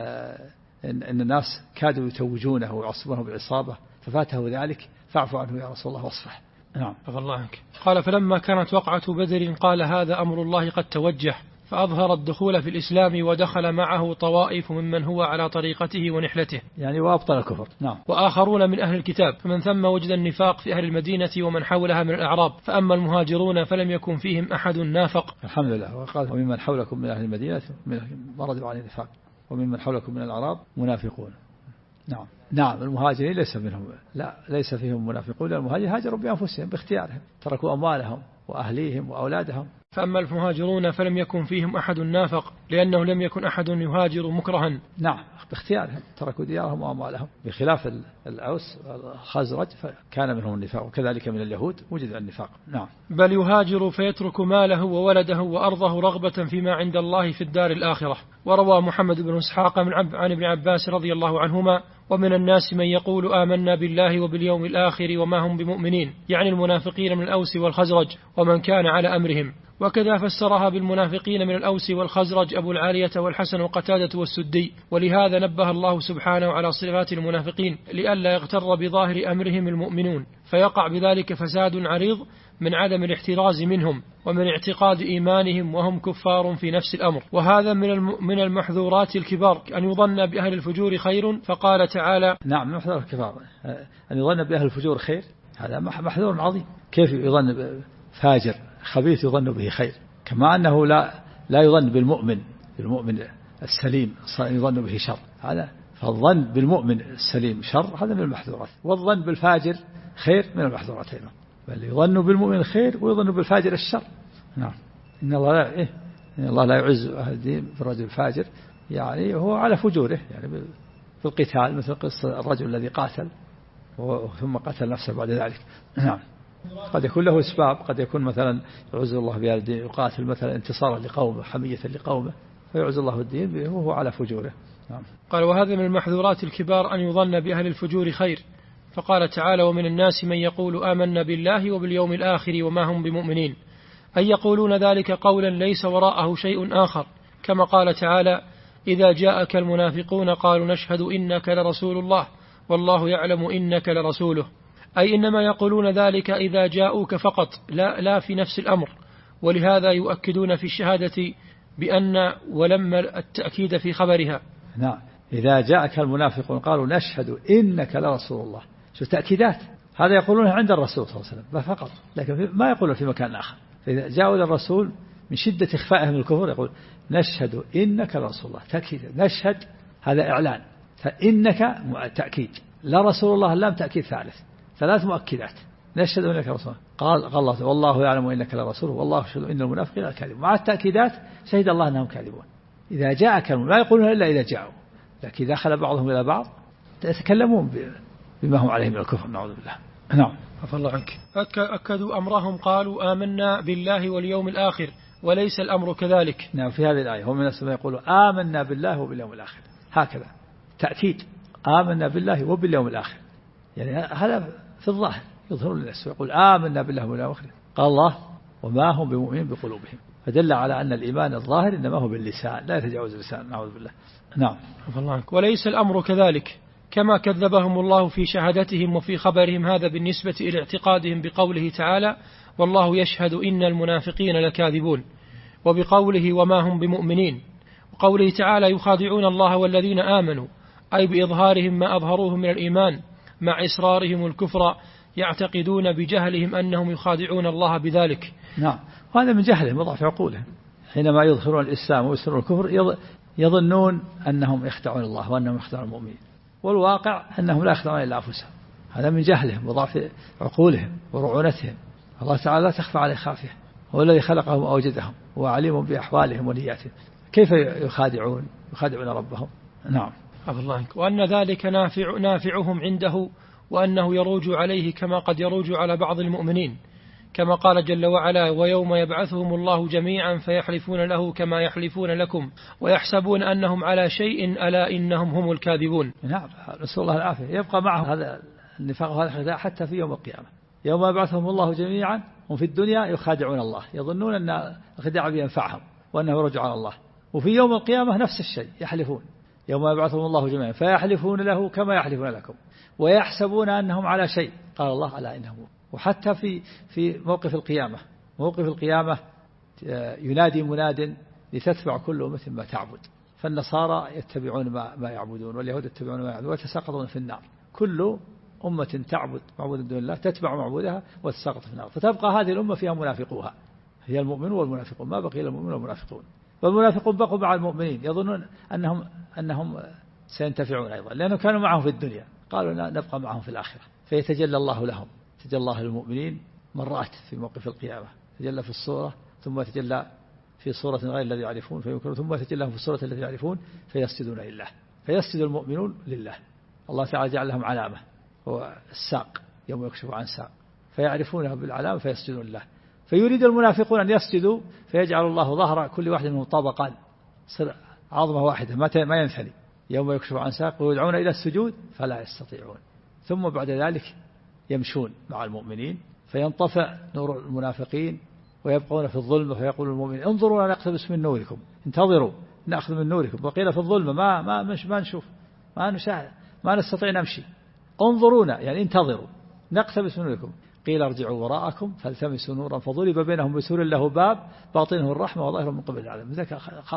إن الناس كادوا يتوجونه ويعصبونه بالعصابة ففاته ذلك، فاعفو عنه يا رسول الله واصفح. نعم. رضي الله عنك. قال فلما كانت وقعة بدر قال هذا أمر الله قد توجه، فأظهر الدخول في الإسلام ودخل معه طوائف ممن هو على طريقته ونحلته، يعني وأبطل الكفر. نعم. وآخرون من أهل الكتاب، فمن ثم وجد النفاق في أهل المدينة ومن حولها من الأعراب. فأما المهاجرون فلم يكن فيهم أحد نافق. الحمد لله. وقال وممن حولكم من أهل المدينة مرضوا عن النفاق وممن حولكم من الأعراب منافقون. نعم. نعم. المهاجرين ليس منهم، لا ليس فيهم منافقون. المهاجرين هاجروا بأنفسهم باختيارهم، تركوا أموالهم وأهليهم وأولادهم. فأما المهاجرون فلم يكن فيهم أحد نافق، لأنه لم يكن أحد يهاجر مكرها. نعم، باختيارهم تركوا ديارهم وأموالهم، بخلاف الأوس والخزرج فكان منهم النفاق، وكذلك من اليهود وجد النفاق. نعم. بل يهاجر فيترك ماله وولده وأرضه رغبة فيما عند الله في الدار الآخرة. وروى محمد بن إسحاق عن ابن عباس رضي الله عنهما ومن الناس من يقول آمنا بالله وباليوم الآخر وما هم بمؤمنين، يعني المنافقين من الأوس والخزرج ومن كان على أمرهم. وكذا فسرها بالمنافقين من الأوس والخزرج أبو العالية والحسن وقتادة والسدي. ولهذا نبه الله سبحانه على صفات المنافقين لئلا يغتر بظاهر أمرهم المؤمنون، فيقع بذلك فساد عريض من عدم الاحتراز منهم ومن اعتقاد إيمانهم وهم كفار في نفس الأمر. وهذا من المحذورات الكبار أن يظن بأهل الفجور خير، فقال تعالى نعم محذور الكبار أن يظن بأهل الفجور خير، هذا محذور عظيم. كيف يظن فاجر خبيث يظن به خير؟ كما أنه لا يظن بالمؤمن السليم يظن به شر، هذا فالظن بالمؤمن السليم شر هذا من المحذورات، والظن بالفاجر خير من المحذورات أيضا. بل يظن بالمؤمن الخير ويظن بالفاجر الشر. نعم. إن الله لا يعز أهل الدين بالرجل الفاجر، يعني هو على فجوره، يعني في القتال مثل قصة الرجل الذي قاتل ثم قتل نفسه بعد ذلك. نعم. قد يكون له أسباب، قد يكون مثلا يعز الله بأهل الدين يقاتل مثلا انتصارا لقومه حمية لقومه فيعز الله الدين به وهو على فجوره. نعم. قال وهذا من المحذورات الكبار أن يظن بأهل الفجور خير. فقال تعالى ومن الناس من يقول آمنا بالله وباليوم الآخر وما هم بمؤمنين، أي يقولون ذلك قولا ليس وراءه شيء آخر، كما قال تعالى إذا جاءك المنافقون قالوا نشهد إنك لرسول الله والله يعلم إنك لرسوله، أي إنما يقولون ذلك إذا جاءوك فقط لا في نفس الأمر، ولهذا يؤكدون في الشهادة بأن ولما التأكيد في خبرها. نعم، إذا جاءك المنافقون قالوا نشهد إنك لرسول الله، شو تأكيدات، هذا يقولونه عند الرسول صلى الله عليه وسلم فقط، لكن ما يقولون في مكان آخر. فإذا جاءوا للرسول من شدة إخفائهم الكفر يقول نشهد إنك لرسول الله، تأكيد، نشهد هذا إعلان، فإنك تأكيد، لا رسول الله لام تأكيد ثالث، ثلاث مؤكدات، نشهد إنك رسول. قال الله والله يعلم إنك لرسول والله يشهد إن المنافقين لكاذبون، مع التأكيدات شهد الله أنهم كاذبون. إذا جاءك لا يقولون إلا إذا جاءوا، لكن إذا خلى بعضهم إلى بعض يتكلمون بما هم عليه من الكفر، نعوذ بالله. نعم. عفى الله عنك. أكدوا أمرهم قالوا آمنا بالله واليوم الآخر وليس الأمر كذلك. نعم، في هذه الآية هم من السماء يقولوا آمنا بالله وباليوم الآخر، هكذا تأكيد، آمنا بالله وباليوم الآخر، يعني هذا في الظاهر يظهر للناس ويقول آمنا بالله واليوم الآخر، قال الله وما هم بمؤمنين بقلوبهم، فدل على أن الإيمان الظاهر إنما هو باللسان لا يتجاوز اللسان، نعوذ بالله. نعم. عفى الله عنك. وليس الأمر كذلك، كما كذبهم الله في شهادتهم وفي خبرهم هذا بالنسبة إلى اعتقادهم بقوله تعالى والله يشهد إن المنافقين لكاذبون، وبقوله وما هم بمؤمنين، وقوله تعالى يخادعون الله والذين آمنوا، أي بإظهارهم ما أظهروه من الإيمان مع إصرارهم الكفر، يعتقدون بجهلهم أنهم يخادعون الله بذلك. نعم، وهذا من جهلهم وضعف عقولهم، حينما يظهرون الإسلام ويسرون الكفر يظنون أنهم يخدعون الله وأنهم يخدعون المؤمنين، والواقع أنهم لا يخدعون إلا أنفسهم، هذا من جهلهم وضعف عقولهم ورعونتهم. الله تعالى لا تخفى عليه خافية، هو الذي خلقهم وأوجدهم وعليم بأحوالهم ونياتهم، كيف يخادعون ربهم. نعم. عفى الله عنك. وأن ذلك نافعهم عنده، وأنه يروج عليه كما قد يروج على بعض المؤمنين، كما قال جل وعلا ويوم يبعثهم الله جميعا فيحلفون له كما يحلفون لكم ويحسبون أنهم على شيء ألا إنهم هم الكاذبون. نعم، نسأل الله العافية. يبقى معهم هذا النفاق وهذا الخداع حتى في يوم القيامة، يوم يبعثهم الله جميعا هم في الدنيا يخادعون الله، يظنون أن الخداع بينفعهم وأنه يرجع على الله، وفي يوم القيامة نفس الشيء يحلفون، يوم يبعثهم الله جميعا فيحلفون له كما يحلفون لكم ويحسبون أنهم على شيء، قال الله على إنهم. وحتى في موقف القيامة ينادي مناد لتتبع كل أمة ما تعبد، فالنصارى يتبعون ما يعبدون واليهود يتبعون ما يعبدون ويتساقطون في النار، كل أمة تعبد معبود دون الله تتبع معبودها وتساقط في النار، فتبقى هذه الأمة فيها منافقوها، هي المؤمنون والمنافقون، ما بقي إلا المؤمنون والمنافقون، والمنافقون بقوا مع المؤمنين يظنون أنهم سينتفعون أيضا لأنهم كانوا معهم في الدنيا، قالوا نبقى معهم في الآخرة، فيتجلى الله لهم، تجلى الله للمؤمنين مرات في موقف القيامة، تجلى في الصورة ثم تجلى في صورة غير الذي يعرفون فينكرون، ثم تجلى في الصورة التي يعرفون فيسجدون لله، فيسجد المؤمنون لله. الله تعالى جعل لهم علامة هو الساق، يوم يكشف عن ساق فيعرفونها بالعلامة فيسجدون لله. فيريد المنافقون أن يسجدوا فيجعل الله ظهر كل واحد منهم طبقان، صر عظمة واحدة ما ينثني، يوم يكشف عن ساق ويدعون إلى السجود فلا يستطيعون، ثم بعد ذلك يمشون مع المؤمنين فينطفئ نور المنافقين ويبقون في الظلمة، فيقول المؤمنين انظروا نقتبس من نوركم، انتظروا نأخذ من نوركم، وقيل في الظلمة ما نشوف ما نشاهد ما نستطيع نمشي، انظرونا يعني انتظروا نقتبس من نوركم، قيل ارجعوا وراءكم فالتمسوا نورا فضرب بينهم بسور له باب باطنه الرحمة وظاهره من قبل العالم، ذلك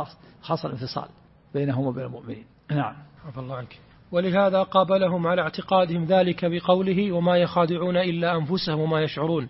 خاص الانفصال بينهم وبين المؤمنين. نعم. عفى الله عنك. ولهذا قابلهم على اعتقادهم ذلك بقوله وما يخادعون إلا أنفسهم وما يشعرون،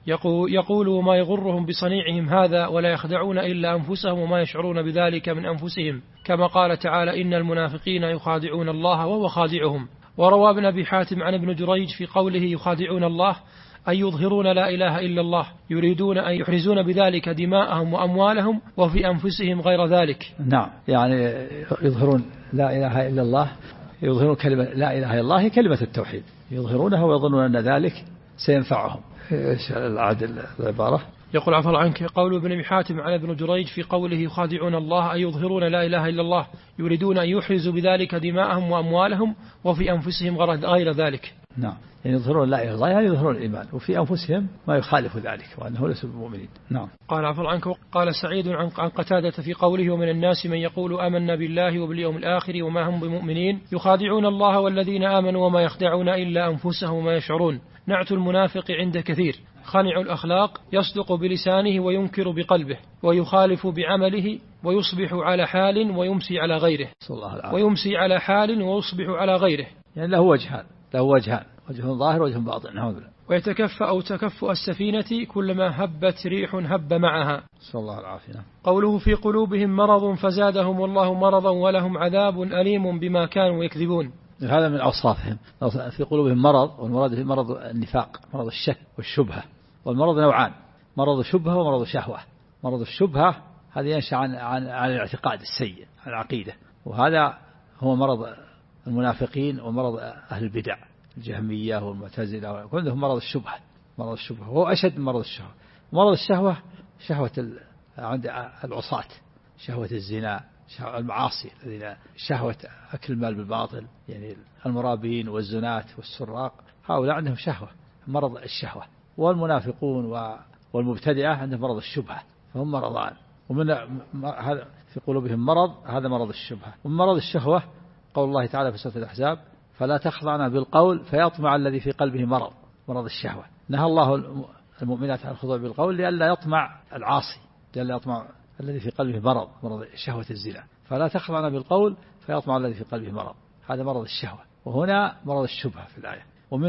يقول وما يغرهم بصنيعهم هذا ولا يخدعون إلا أنفسهم وما يشعرون بذلك من أنفسهم، كما قال تعالى إن المنافقين يخادعون الله وهو خادعهم. وروى ابن أبي حاتم عن ابن جريج في قوله يخادعون الله أن يظهرون لا إله إلا الله، يريدون أن يحرزون بذلك دماءهم وأموالهم وفي أنفسهم غير ذلك. نعم، يعني يظهرون لا إله إلا الله، يظهرون كلمة لا إله إلا الله هي كلمة التوحيد، يظهرونها ويظنون أن ذلك سينفعهم. إيش العبارة؟ يقول عفى الله عنك قول ابن أبي حاتم على ابن جريج في قوله يخادعون الله أن يظهرون لا إله إلا الله، يريدون أن يحرزوا بذلك دماءهم وأموالهم وفي أنفسهم غير ذلك. نعم، يعني يظهرون لا إله إلا الله، يعني يظهرون الإيمان، وفي أنفسهم ما يخالف ذلك وأنه ليس بمؤمنين. نعم. قال عفوا عنك. قال سعيد عن قتادة في قوله ومن الناس من يقول آمنا بالله وباليوم الآخر وما هم بمؤمنين يخادعون الله والذين آمنوا وما يخدعون إلا أنفسهم وما يشعرون. نعت المنافق عند كثير خانع الأخلاق يصدق بلسانه وينكر بقلبه ويخالف بعمله ويصبح على حال ويمسي على غيره. ويمسي على حال ويصبح على غيره، يعني له وجهان، وجه ظاهر وجه باطن. نعوذ بالله. ويتكفأ أو تكفؤ السفينة كلما هبت ريح هب معها. صلى الله العافية. قوله في قلوبهم مرض فزادهم الله مرضا ولهم عذاب أليم بما كانوا يكذبون. هذا من أوصافهم، في قلوبهم مرض، والمراد في مرض النفاق، مرض الشك والشبهة. والمرض نوعان، مرض شبهة ومرض شهوة. مرض الشبهة هذا ينشأ عن الاعتقاد السيء، عن العقيدة، وهذا هو مرض المنافقين ومرض أهل البدع الجهمية والمعتزلة، كلهم مرض الشبهة. مرض الشبهة هو أشد من مرض الشهوة. مرض الشهوة شهوة عند العصاة، شهوة الزنا، شهوة المعاصي، شهوة أكل المال بالباطل، يعني المرابين والزنات والسراق، هؤلاء عندهم شهوة، مرض الشهوة. والمنافقون والمبتدئة عندهم مرض الشبهة، فهم مرضان. ومن هذا في قلوبهم مرض، هذا مرض الشبهة. ومن مرض الشهوة قول الله تعالى في سورة الأحزاب فلا تخضعن بالقول فيطمع الذي في قلبه مرض. مرض الشهوة نهى الله المؤمنات عن الخضوع بالقول لئلا يطمع العاصي، لئلا يطمع الذي في قلبه مرض شهوة الزنا. فلا تخضعن بالقول فيطمع الذي في قلبه مرض، هذا مرض الشهوة. وهنا مرض الشبهة في الآية.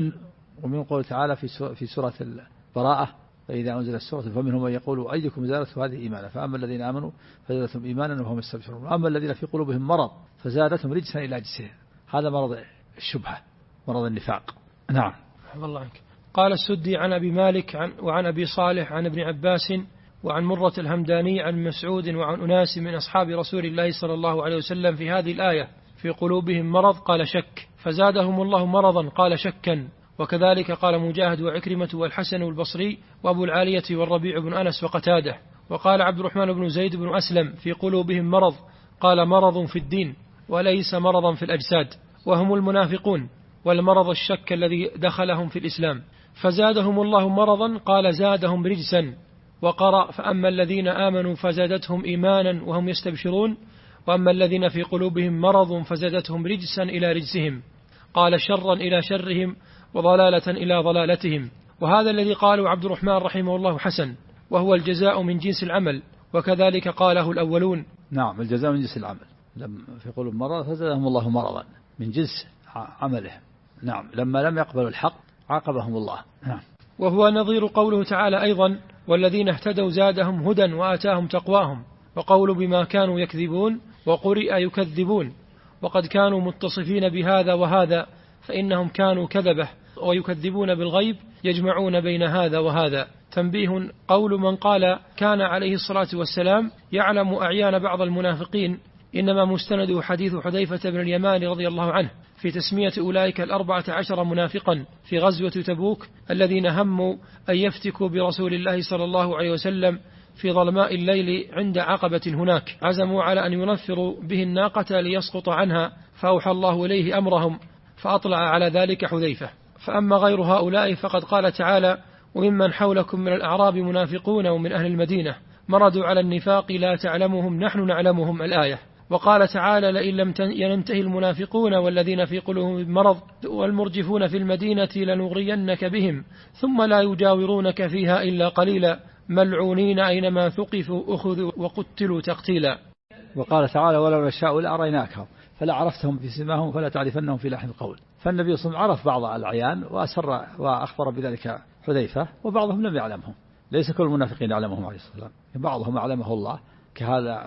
ومن قول تعالى في سورة البراءة فإذا أنزلت السورة فمنهم من يقول أيكم زادته هذه إيمانا فأما الذين آمنوا فزادتهم إيمانا وهم يستبشرون وأما الذين في قلوبهم مرض فزادتهم رجسا إلى رجسهم. هذا مرض الشبهة، مرض النفاق. نعم. الله عنك. قال السدي عن أبي مالك وعن أبي صالح عن ابن عباس وعن مرة الهمداني عن مسعود وعن أناس من أصحاب رسول الله صلى الله عليه وسلم في هذه الآية في قلوبهم مرض قال شك فزادهم الله مرضا قال شكا. وكذلك قال مجاهد وعكرمة والحسن والبصري وأبو العالية والربيع بن أنس وقتاده. وقال عبد الرحمن بن زيد بن أسلم في قلوبهم مرض قال مرض في الدين وليس مرضا في الأجساد وهم المنافقون، والمرض الشك الذي دخلهم في الإسلام. فزادهم الله مرضا قال زادهم رجسا. وقرأ فأما الذين آمنوا فزادتهم إيمانا وهم يستبشرون وأما الذين في قلوبهم مرض فزادتهم رجسا إلى رجسهم قال شرا إلى شرهم وضلالة إلى ضلالتهم. وهذا الذي قاله عبد الرحمن رحمه الله حسن، وهو الجزاء من جنس العمل، وكذلك قاله الأولون. نعم، الجزاء من جنس العمل. في قلوب مرض فزادهم الله مرضا من جنس عملهم. نعم، لما لم يقبلوا الحق عاقبهم الله. نعم. وهو نظير قوله تعالى أيضا والذين اهتدوا زادهم هدى وآتاهم تقواهم، وقول بما كانوا يكذبون وقرئ يكذبون، وقد كانوا متصفين بهذا وهذا فإنهم كانوا كذبة ويكذبون بالغيب يجمعون بين هذا وهذا. تنبيه قول من قال كان عليه الصلاة والسلام يعلم أعيان بعض المنافقين إنما مستند حديث حذيفة بن اليمان رضي الله عنه في تسمية أولئك 14 منافقا في غزوة تبوك الذين هموا أن يفتكوا برسول الله صلى الله عليه وسلم في ظلماء الليل عند عقبة هناك، عزموا على أن ينفروا به الناقة ليسقط عنها، فأوحى الله إليه أمرهم فأطلع على ذلك حذيفة. فأما غير هؤلاء فقد قال تعالى وممن حولكم من الأعراب منافقون ومن أهل المدينة مردوا على النفاق لا تعلمهم نحن نعلمهم الآية. وقال تعالى لئن لم ينتهي المنافقون والذين في قلوبهم مرض والمرجفون في المدينة لنغرينك بهم ثم لا يجاورونك فيها إلا قليلا ملعونين أينما ثقفوا أخذوا وقتلوا تقتيلا. وقال تعالى ولو نشاء لأريناكهم فلا عرفتهم في سماهم فلا تعرفنهم في لحن القول. فالنبي صلى الله عليه وسلم عرف بعض الأعيان وأسر وأخبر بذلك حذيفة، وبعضهم لم يعلمهم، ليس كل المنافقين يعلمهم عليه الصلاة والسلام، بعضهم أعلمه الله كهذا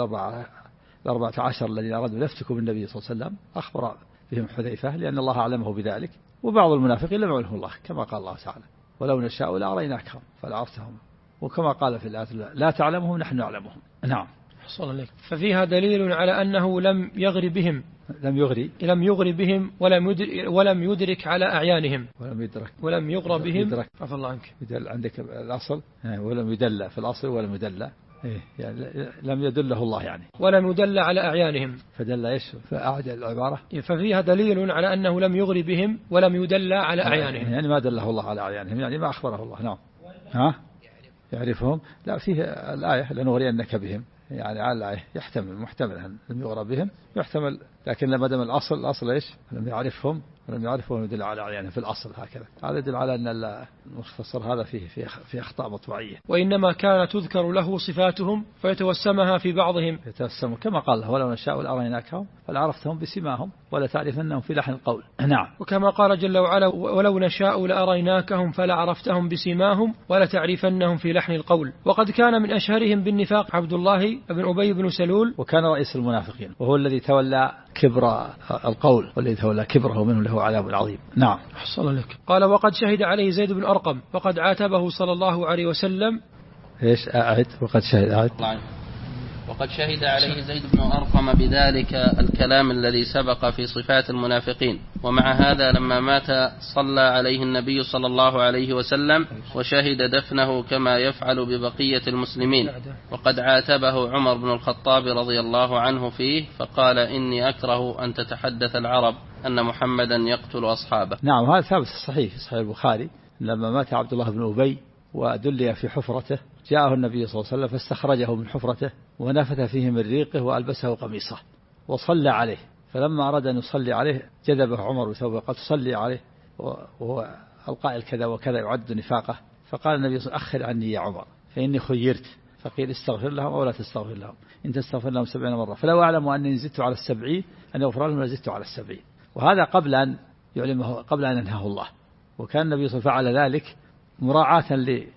14 الذين أرادوا أن يفتكوا بالنبي صلى الله عليه وسلم أخبر بهم حذيفة لأن الله أعلمه بذلك. وبعض المنافقين لم يعلمه الله كما قال الله تعالى ولو نشاء لأريناكهم فلا عرفتهم، وكما قال في الآية لا تعلمهم نحن نعلمهم. نعم. ففيها دليل على أنه لم يغر بهم، لم يغر بهم ولم يدرك على أعيانهم، ولم يغر بهم. عندك الأصل ولم يدل في الأصل ولم يدل يعني لم يدله الله يعني، ولم يدل على أعيانهم. فدل إيش؟ فأعد العبارة، ففيها دليل على أنه لم يغر بهم ولم يدل على أعيانهم، يعني ما دله الله على أعيانهم، يعني ما أخبره الله. نعم. ها يعرفهم؟ لا، فيه الآية لنغرينك بهم، يعني على الآية يحتمل، محتمل أن لم يغرى بهم يحتمل، لكن لما دام الأصل إيش؟ لم يعرفهم ولم يعرفهم يدل على أعيانهم في الأصل هكذا. هذا يدل على أن المختصر هذا فيه أخطاء مطبعية. وإنما كان تذكر له صفاتهم فيتوسمها في بعضهم، يتوسم كما قال له ولو نشاء لأريناكهم فلعرفتهم بسماهم ولا تعرفنهم في لحن القول. نعم. وكما قال جل وعلا ولو نشاء لأريناكهم فلعرفتهم بسماهم ولا تعرفنهم في لحن القول. وقد كان من أشهرهم بالنفاق عبد الله بن أبي بن سلول، وكان رئيس المنافقين، وهو الذي تولى كبر القول، والذي تولى كبره منه له عذاب عظيم. نعم. أحسن لك. قال وقد شهد عليه زيد بن أرقم وقد عاتبه صلى الله عليه وسلم. ايش أعد؟ وقد شهد وقد شهد عليه زيد بن أرقم بذلك الكلام الذي سبق في صفات المنافقين، ومع هذا لما مات صلى عليه النبي صلى الله عليه وسلم وشهد دفنه كما يفعل ببقية المسلمين. وقد عاتبه عمر بن الخطاب رضي الله عنه فيه فقال إني أكره أن تتحدث العرب أن محمدا يقتل أصحابه. نعم، هذا ثابت الصحيح في صحيح البخاري، لما مات عبد الله بن أبي ودلي في حفرته جاءه النبي صلى الله عليه وسلم فاستخرجه من حفرته ونفث فيه من ريقه وألبسه قميصه وصلى عليه، فلما أراد أن يصلي عليه جذبه عمر بثوبه قال تصلي عليه وهو القائل كذا وكذا يعد نفاقه، فقال النبي صلى الله عليه وسلم أخر عني يا عمر فإني خيرت، فقيل استغفر لهم أو لا تستغفر لهم، إن تستغفر لهم 70 مرة فلو أعلم أنني زدت على 70 أن يغفر لهم لزدت على 70. وهذا قبل أن يعلمه، قبل أن ينهاه الله. وكان النبي صلى الله عليه وسلم فعل ذلك مراعاة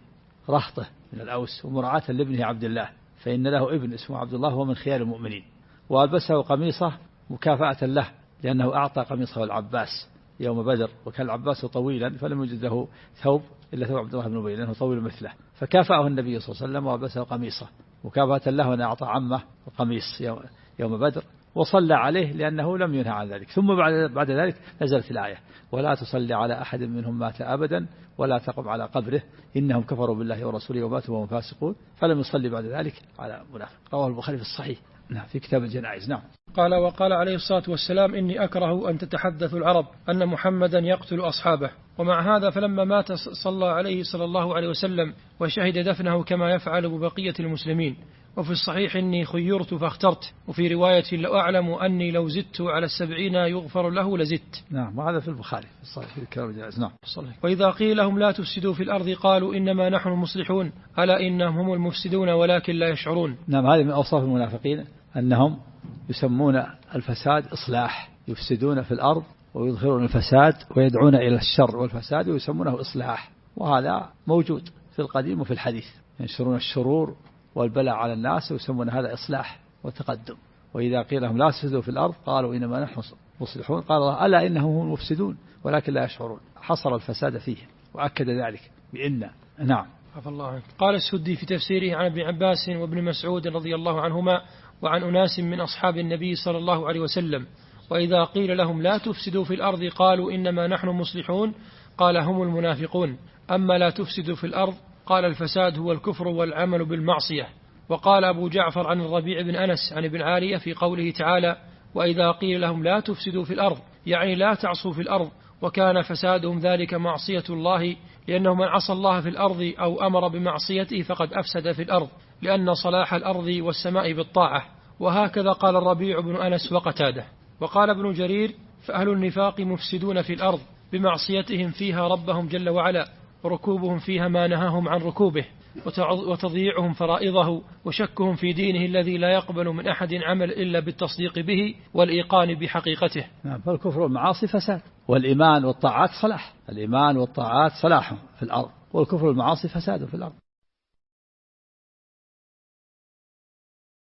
لرهطه من الأوس ومراعاة لابنه عبد الله، فإن له ابن اسمه عبد الله هو من خيار المؤمنين، وألبسه قميصه مكافأة له لأنه أعطى قميصه العباس يوم بدر، وكان العباس طويلا فلم يجد له ثوب إلا ثوب عبد الله بن أبي لأنه طويل مثله، فكافأه النبي صلى الله عليه وسلم وألبسه قميصه مكافأة له أن أعطى عمه القميص يوم بدر، وصلى عليه لأنه لم ينهى عن ذلك. ثم بعد ذلك نزلت الآية ولا تصلي على أحد منهم مات أبدا ولا تقم على قبره إنهم كفروا بالله ورسوله وماتوا وهم فاسقون، فلم يصلي بعد ذلك على منافق. رواه البخاري في الصحيح في كتاب الجنائز. نعم. قال وقال عليه الصلاة والسلام إني أكره أن تتحدث العرب أن محمدا يقتل أصحابه. ومع هذا فلما مات صلى عليه صلى الله عليه وسلم وشهد دفنه كما يفعل ببقية المسلمين. وفي الصحيح إني خيرت فاخترت، وفي رواية لو أعلم أني لو زدت على 70 يغفر له لزدت. نعم، وهذا في البخاري في الصحيح في كتاب الجنائز. نعم. وإذا قيل لهم لا تفسدوا في الأرض قالوا إنما نحن مصلحون ألا إنهم هم المفسدون ولكن لا يشعرون. نعم، هذه من أوصاف المنافقين أنهم يسمون الفساد إصلاح، يفسدون في الأرض ويظهرون الفساد ويدعون إلى الشر والفساد ويسمونه إصلاح، وهذا موجود في القديم وفي الحديث، ينشرون الشرور والبلاء على الناس ويسمون هذا إصلاح وتقدم. وإذا قيل لهم لا تفسدوا في الأرض قالوا إنما نحن مصلحون قال الله ألا إنهم هم المفسدون ولكن لا يشعرون، حصر الفساد فيه وأكد ذلك بإن. نعم. عفى الله عنه. قال السدي في تفسيره عن ابن عباس وابن مسعود رضي الله عنهما وعن أناس من أصحاب النبي صلى الله عليه وسلم وإذا قيل لهم لا تفسدوا في الأرض قالوا إنما نحن مصلحون قال هم المنافقون، أما لا تفسدوا في الأرض قال الفساد هو الكفر والعمل بالمعصية. وقال أبو جعفر عن الربيع بن أنس عن ابن عالية في قوله تعالى وإذا قيل لهم لا تفسدوا في الأرض يعني لا تعصوا في الأرض، وكان فسادهم ذلك معصية الله، لأنه من عصى الله في الأرض أو أمر بمعصيته فقد أفسد في الأرض، لأن صلاح الأرض والسماء بالطاعة. وهكذا قال الربيع بن أنس وقتاده. وقال ابن جرير فأهل النفاق مفسدون في الأرض بمعصيتهم فيها ربهم جل وعلا، وركوبهم فيها ما نهاهم عن ركوبه، وتضييعهم فرائضه، وشكهم في دينه الذي لا يقبل من أحد عمل إلا بالتصديق به والإيقان بحقيقته. نعم، فالكفر والمعاصي فساد، والإيمان والطاعات صلاح، الإيمان والطاعات صلاح في الأرض، والكفر والمعاصي فساد في الأرض.